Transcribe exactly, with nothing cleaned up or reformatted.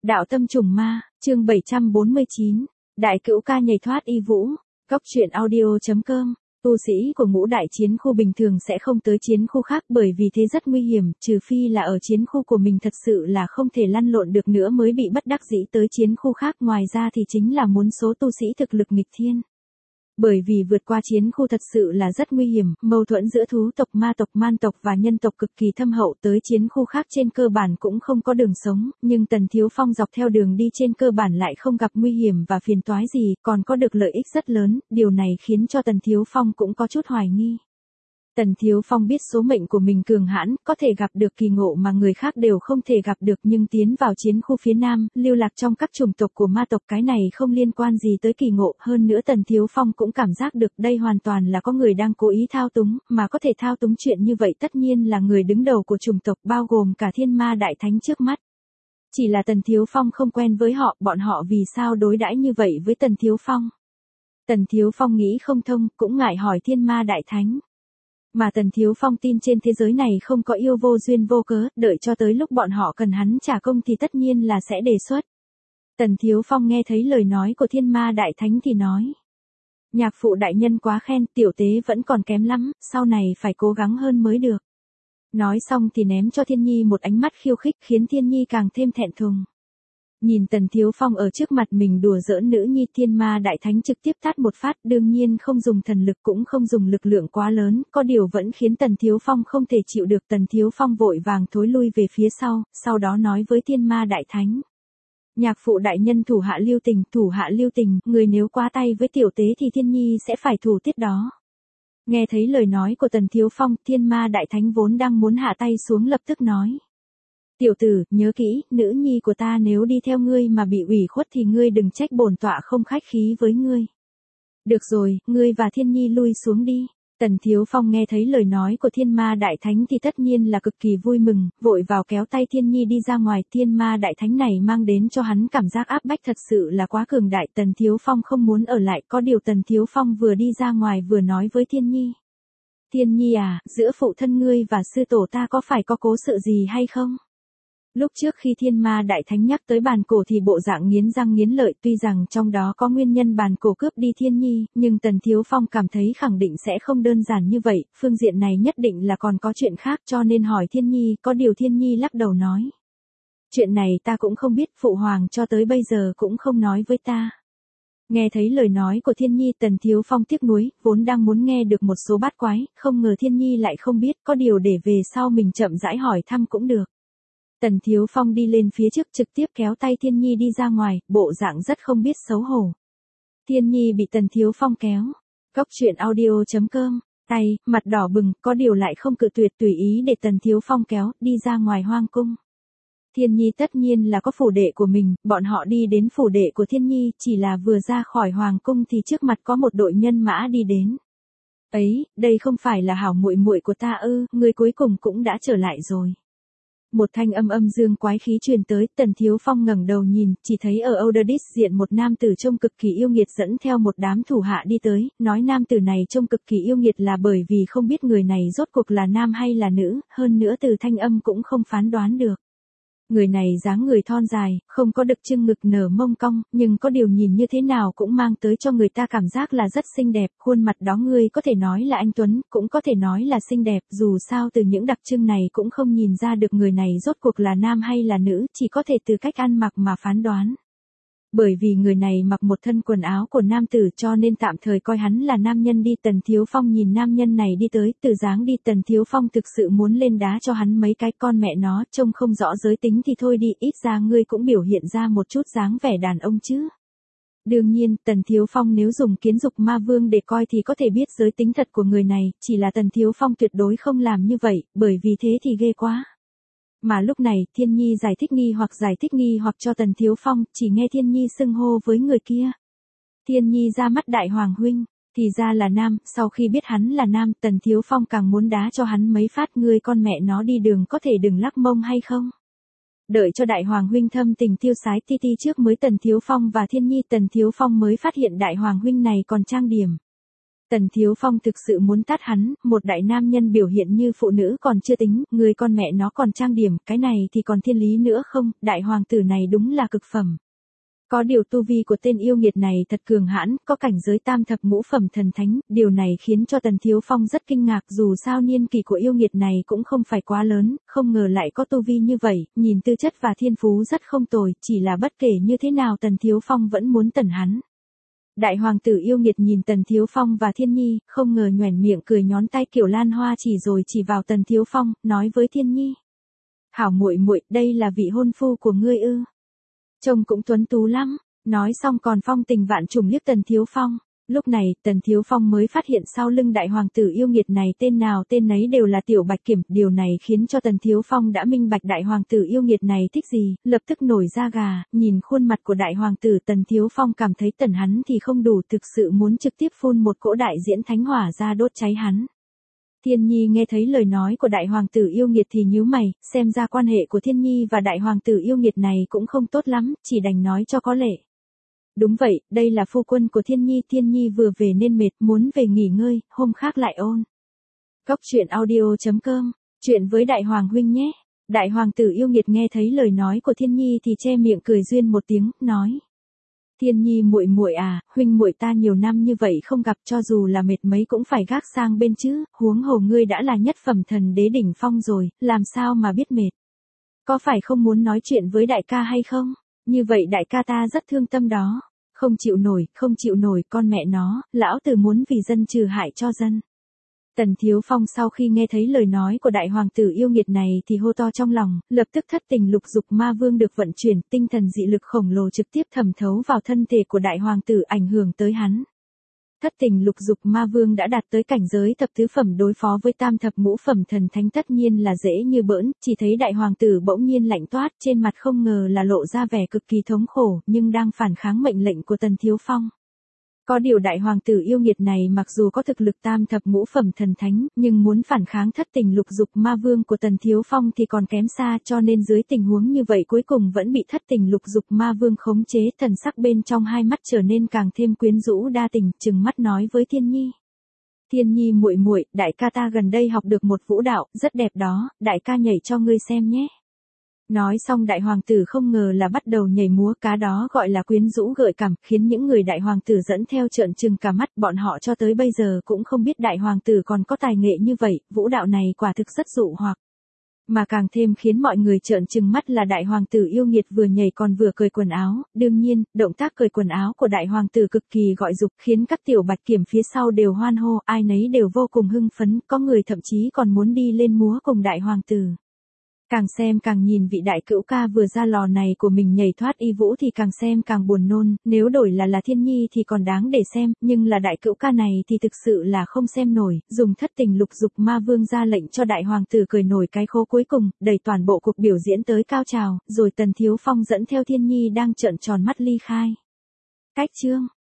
Đạo tâm trùng ma, chương bảy trăm bốn mươi chín, Đại Cữu ca nhảy thoát y vũ, Góc truyện audio.com. Tu sĩ của ngũ đại chiến khu bình thường sẽ không tới chiến khu khác bởi vì thế rất nguy hiểm, trừ phi là ở chiến khu của mình thật sự là không thể lăn lộn được nữa mới bị bất đắc dĩ tới chiến khu khác, ngoài ra thì chính là muốn số tu sĩ thực lực nghịch thiên. Bởi vì vượt qua chiến khu thật sự là rất nguy hiểm, mâu thuẫn giữa thú tộc, ma tộc, man tộc và nhân tộc cực kỳ thâm hậu, tới chiến khu khác trên cơ bản cũng không có đường sống, nhưng Tần Thiếu Phong dọc theo đường đi trên cơ bản lại không gặp nguy hiểm và phiền toái gì, còn có được lợi ích rất lớn, điều này khiến cho Tần Thiếu Phong cũng có chút hoài nghi. Tần Thiếu Phong biết số mệnh của mình cường hãn, có thể gặp được kỳ ngộ mà người khác đều không thể gặp được, nhưng tiến vào chiến khu phía Nam, lưu lạc trong các chủng tộc của ma tộc, cái này không liên quan gì tới kỳ ngộ, hơn nữa Tần Thiếu Phong cũng cảm giác được đây hoàn toàn là có người đang cố ý thao túng, mà có thể thao túng chuyện như vậy tất nhiên là người đứng đầu của chủng tộc bao gồm cả Thiên Ma Đại Thánh trước mắt. Chỉ là Tần Thiếu Phong không quen với họ, bọn họ vì sao đối đãi như vậy với Tần Thiếu Phong. Tần Thiếu Phong nghĩ không thông, cũng ngại hỏi Thiên Ma Đại Thánh. Mà Tần Thiếu Phong tin trên thế giới này không có yêu vô duyên vô cớ, đợi cho tới lúc bọn họ cần hắn trả công thì tất nhiên là sẽ đề xuất. Tần Thiếu Phong nghe thấy lời nói của Thiên Ma Đại Thánh thì nói. Nhạc phụ đại nhân quá khen, tiểu tế vẫn còn kém lắm, sau này phải cố gắng hơn mới được. Nói xong thì ném cho Thiên Nhi một ánh mắt khiêu khích khiến Thiên Nhi càng thêm thẹn thùng. Nhìn Tần Thiếu Phong ở trước mặt mình đùa giỡn nữ nhi, Thiên Ma Đại Thánh trực tiếp tát một phát, đương nhiên không dùng thần lực cũng không dùng lực lượng quá lớn, có điều vẫn khiến Tần Thiếu Phong không thể chịu được. Tần Thiếu Phong vội vàng thối lui về phía sau, sau đó nói với Thiên Ma Đại Thánh. Nhạc phụ đại nhân thủ hạ lưu tình, thủ hạ lưu tình, người nếu qua tay với tiểu tế thì Thiên Nhi sẽ phải thủ tiết đó. Nghe thấy lời nói của Tần Thiếu Phong, Thiên Ma Đại Thánh vốn đang muốn hạ tay xuống lập tức nói. Tiểu tử, nhớ kỹ, nữ nhi của ta nếu đi theo ngươi mà bị ủy khuất thì ngươi đừng trách bổn tọa không khách khí với ngươi. Được rồi, ngươi và Thiên Nhi lui xuống đi. Tần Thiếu Phong nghe thấy lời nói của Thiên Ma Đại Thánh thì tất nhiên là cực kỳ vui mừng, vội vào kéo tay Thiên Nhi đi ra ngoài. Thiên Ma Đại Thánh này mang đến cho hắn cảm giác áp bách thật sự là quá cường đại. Tần Thiếu Phong không muốn ở lại, có điều Tần Thiếu Phong vừa đi ra ngoài vừa nói với Thiên Nhi. Thiên Nhi à, giữa phụ thân ngươi và sư tổ ta có phải có cố sự gì hay không? Lúc trước khi Thiên Ma Đại Thánh nhắc tới bàn cổ thì bộ dạng nghiến răng nghiến lợi, tuy rằng trong đó có nguyên nhân bàn cổ cướp đi Thiên Nhi, nhưng Tần Thiếu Phong cảm thấy khẳng định sẽ không đơn giản như vậy, phương diện này nhất định là còn có chuyện khác cho nên hỏi Thiên Nhi, có điều Thiên Nhi lắc đầu nói. Chuyện này ta cũng không biết, phụ hoàng cho tới bây giờ cũng không nói với ta. Nghe thấy lời nói của Thiên Nhi, Tần Thiếu Phong tiếc nuối, vốn đang muốn nghe được một số bát quái, không ngờ Thiên Nhi lại không biết, có điều để về sau mình chậm rãi hỏi thăm cũng được. Tần Thiếu Phong đi lên phía trước trực tiếp kéo tay Thiên Nhi đi ra ngoài, bộ dạng rất không biết xấu hổ. Thiên Nhi bị Tần Thiếu Phong kéo. Góc truyện audio.com, tay, mặt đỏ bừng, có điều lại không cự tuyệt, tùy ý để Tần Thiếu Phong kéo, đi ra ngoài hoang cung. Thiên Nhi tất nhiên là có phủ đệ của mình, bọn họ đi đến phủ đệ của Thiên Nhi, chỉ là vừa ra khỏi hoàng cung thì trước mặt có một đội nhân mã đi đến. Ấy, đây không phải là hảo muội muội của ta ư, người cuối cùng cũng đã trở lại rồi. Một thanh âm âm dương quái khí truyền tới, Tần Thiếu Phong ngẩng đầu nhìn, chỉ thấy ở Oderdis diện một nam tử trông cực kỳ yêu nghiệt dẫn theo một đám thủ hạ đi tới, nói nam tử này trông cực kỳ yêu nghiệt là bởi vì không biết người này rốt cuộc là nam hay là nữ, hơn nữa từ thanh âm cũng không phán đoán được. Người này dáng người thon dài, không có đực chưng ngực nở mông cong, nhưng có điều nhìn như thế nào cũng mang tới cho người ta cảm giác là rất xinh đẹp, khuôn mặt đó ngươi có thể nói là anh tuấn, cũng có thể nói là xinh đẹp, dù sao từ những đặc trưng này cũng không nhìn ra được người này rốt cuộc là nam hay là nữ, chỉ có thể từ cách ăn mặc mà phán đoán. Bởi vì người này mặc một thân quần áo của nam tử cho nên tạm thời coi hắn là nam nhân đi. Tần Thiếu Phong nhìn nam nhân này đi tới, từ dáng đi Tần Thiếu Phong thực sự muốn lên đá cho hắn mấy cái, con mẹ nó, trông không rõ giới tính thì thôi đi, ít ra ngươi cũng biểu hiện ra một chút dáng vẻ đàn ông chứ. Đương nhiên, Tần Thiếu Phong nếu dùng kiến dục ma vương để coi thì có thể biết giới tính thật của người này, chỉ là Tần Thiếu Phong tuyệt đối không làm như vậy, bởi vì thế thì ghê quá. Mà lúc này, Thiên Nhi giải thích nghi hoặc giải thích nghi hoặc cho Tần Thiếu Phong, chỉ nghe Thiên Nhi xưng hô với người kia. Thiên Nhi ra mắt đại hoàng huynh, thì ra là nam, sau khi biết hắn là nam, Tần Thiếu Phong càng muốn đá cho hắn mấy phát, ngươi con mẹ nó đi đường có thể đừng lắc mông hay không. Đợi cho đại hoàng huynh thâm tình tiêu sái ti ti trước mới Tần Thiếu Phong và Thiên Nhi, Tần Thiếu Phong mới phát hiện đại hoàng huynh này còn trang điểm. Tần Thiếu Phong thực sự muốn tát hắn, một đại nam nhân biểu hiện như phụ nữ còn chưa tính, người con mẹ nó còn trang điểm, cái này thì còn thiên lý nữa không, đại hoàng tử này đúng là cực phẩm. Có điều tu vi của tên yêu nghiệt này thật cường hãn, có cảnh giới tam thập ngũ phẩm thần thánh, điều này khiến cho Tần Thiếu Phong rất kinh ngạc, dù sao niên kỳ của yêu nghiệt này cũng không phải quá lớn, không ngờ lại có tu vi như vậy, nhìn tư chất và thiên phú rất không tồi, chỉ là bất kể như thế nào Tần Thiếu Phong vẫn muốn tẩn hắn. Đại hoàng tử yêu nghiệt nhìn Tần Thiếu Phong và Thiên Nhi, không ngờ nhoẻn miệng cười nhón tay kiểu lan hoa chỉ rồi chỉ vào Tần Thiếu Phong, nói với Thiên Nhi: "Hảo muội muội, đây là vị hôn phu của ngươi ư? Trông cũng tuấn tú lắm." Nói xong còn phong tình vạn trùng liếc Tần Thiếu Phong. Lúc này, Tần Thiếu Phong mới phát hiện sau lưng đại hoàng tử yêu nghiệt này tên nào tên nấy đều là Tiểu Bạch Kiểm, điều này khiến cho Tần Thiếu Phong đã minh bạch đại hoàng tử yêu nghiệt này thích gì, lập tức nổi da gà, nhìn khuôn mặt của đại hoàng tử Tần Thiếu Phong cảm thấy tần hắn thì không đủ, thực sự muốn trực tiếp phun một cỗ đại diễn thánh hỏa ra đốt cháy hắn. Thiên Nhi nghe thấy lời nói của đại hoàng tử yêu nghiệt thì nhíu mày, xem ra quan hệ của Thiên Nhi và đại hoàng tử yêu nghiệt này cũng không tốt lắm, chỉ đành nói cho có lệ. Đúng vậy, đây là phu quân của Thiên Nhi, Thiên Nhi vừa về nên mệt, muốn về nghỉ ngơi, hôm khác lại ôn. Góc truyện audio chấm com, chuyện với đại hoàng huynh nhé. Đại hoàng tử yêu nghiệt nghe thấy lời nói của Thiên Nhi thì che miệng cười duyên một tiếng, nói: "Thiên Nhi muội muội à, huynh muội ta nhiều năm như vậy không gặp, cho dù là mệt mấy cũng phải gác sang bên chứ, huống hồ ngươi đã là nhất phẩm thần đế đỉnh phong rồi, làm sao mà biết mệt. Có phải không muốn nói chuyện với đại ca hay không? Như vậy đại ca ta rất thương tâm đó." Không chịu nổi, không chịu nổi, con mẹ nó, lão tử muốn vì dân trừ hại cho dân. Tần Thiếu Phong sau khi nghe thấy lời nói của đại hoàng tử yêu nghiệt này thì hô to trong lòng, lập tức thất tình lục dục ma vương được vận chuyển, tinh thần dị lực khổng lồ trực tiếp thẩm thấu vào thân thể của đại hoàng tử ảnh hưởng tới hắn. Thất tình lục dục ma vương đã đạt tới cảnh giới thập tứ phẩm, đối phó với tam thập ngũ phẩm thần thánh tất nhiên là dễ như bỡn, chỉ thấy đại hoàng tử bỗng nhiên lạnh toát, trên mặt không ngờ là lộ ra vẻ cực kỳ thống khổ, nhưng đang phản kháng mệnh lệnh của Tần Thiếu Phong. Có điều đại hoàng tử yêu nghiệt này mặc dù có thực lực tam thập ngũ phẩm thần thánh, nhưng muốn phản kháng thất tình lục dục ma vương của Tần Thiếu Phong thì còn kém xa, cho nên dưới tình huống như vậy cuối cùng vẫn bị thất tình lục dục ma vương khống chế, thần sắc bên trong hai mắt trở nên càng thêm quyến rũ đa tình, trừng mắt nói với Thiên Nhi: "Thiên Nhi muội muội, đại ca ta gần đây học được một vũ đạo, rất đẹp đó, đại ca nhảy cho ngươi xem nhé." Nói xong đại hoàng tử không ngờ là bắt đầu nhảy múa, cá đó gọi là quyến rũ gợi cảm, khiến những người đại hoàng tử dẫn theo trợn trừng cả mắt, bọn họ cho tới bây giờ cũng không biết đại hoàng tử còn có tài nghệ như vậy, vũ đạo này quả thực rất dụ hoặc. Mà càng thêm khiến mọi người trợn trừng mắt là đại hoàng tử yêu nghiệt vừa nhảy còn vừa cởi quần áo, đương nhiên, động tác cởi quần áo của đại hoàng tử cực kỳ gọi dục, khiến các tiểu bạch kiểm phía sau đều hoan hô, ai nấy đều vô cùng hưng phấn, có người thậm chí còn muốn đi lên múa cùng đại hoàng tử. Càng xem càng nhìn vị đại cữu ca vừa ra lò này của mình nhảy thoát y vũ thì càng xem càng buồn nôn, nếu đổi là là Thiên Nhi thì còn đáng để xem, nhưng là đại cữu ca này thì thực sự là không xem nổi, dùng thất tình lục dục ma vương ra lệnh cho đại hoàng tử cười nổi cái khố cuối cùng, đẩy toàn bộ cuộc biểu diễn tới cao trào, rồi Tần Thiếu Phong dẫn theo Thiên Nhi đang trợn tròn mắt ly khai. Cách chương